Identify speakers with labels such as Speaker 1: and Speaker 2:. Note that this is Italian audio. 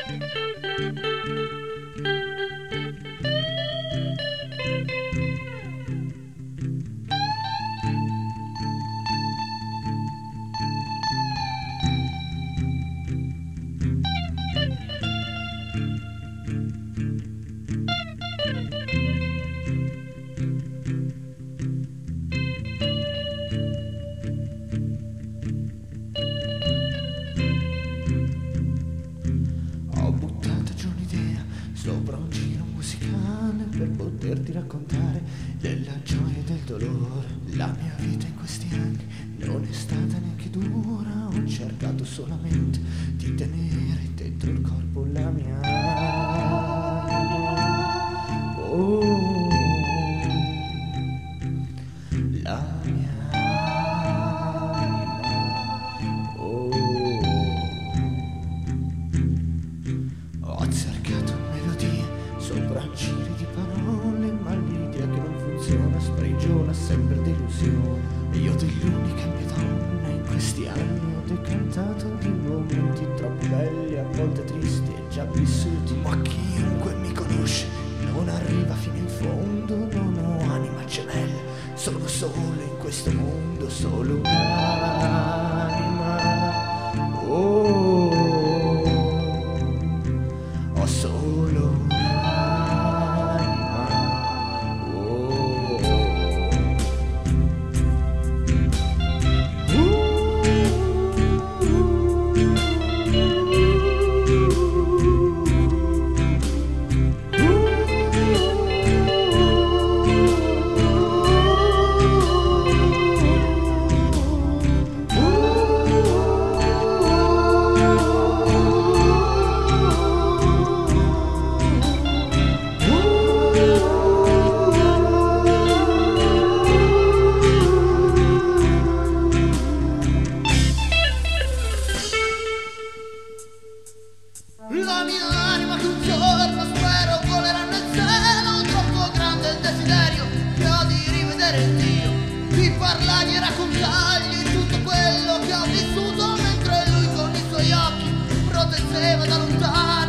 Speaker 1: Sopra un giro musicale per poterti raccontare della gioia e del dolore. La mia vita in questi anni non è stata neanche dura. Ho cercato solamente di tenere dentro il corpo la mia anima. Oh, la mia anima. Oh, ho cercato sopra giri di parole, ma l'idea che non funziona sprigiona sempre delusione. E io dell'unica mia donna in questi anni ho decantato di momenti troppo belli, a volte tristi e già vissuti. Ma chiunque mi conosce non arriva fino in fondo, non ho anima gemella, sono solo in questo mondo, solo un'anima. Oh, ho solo la mia anima che un giorno spero volerà nel cielo. Troppo grande il desiderio che ho di rivedere Dio, di parlargli e raccontargli tutto quello che ho vissuto, mentre lui con i suoi occhi proteggeva da lontano